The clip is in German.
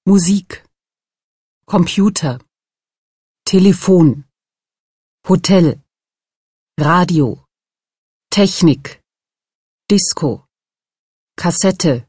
Musik, Computer, Telefon, Hotel, Radio, Technik, Disco, Kassette,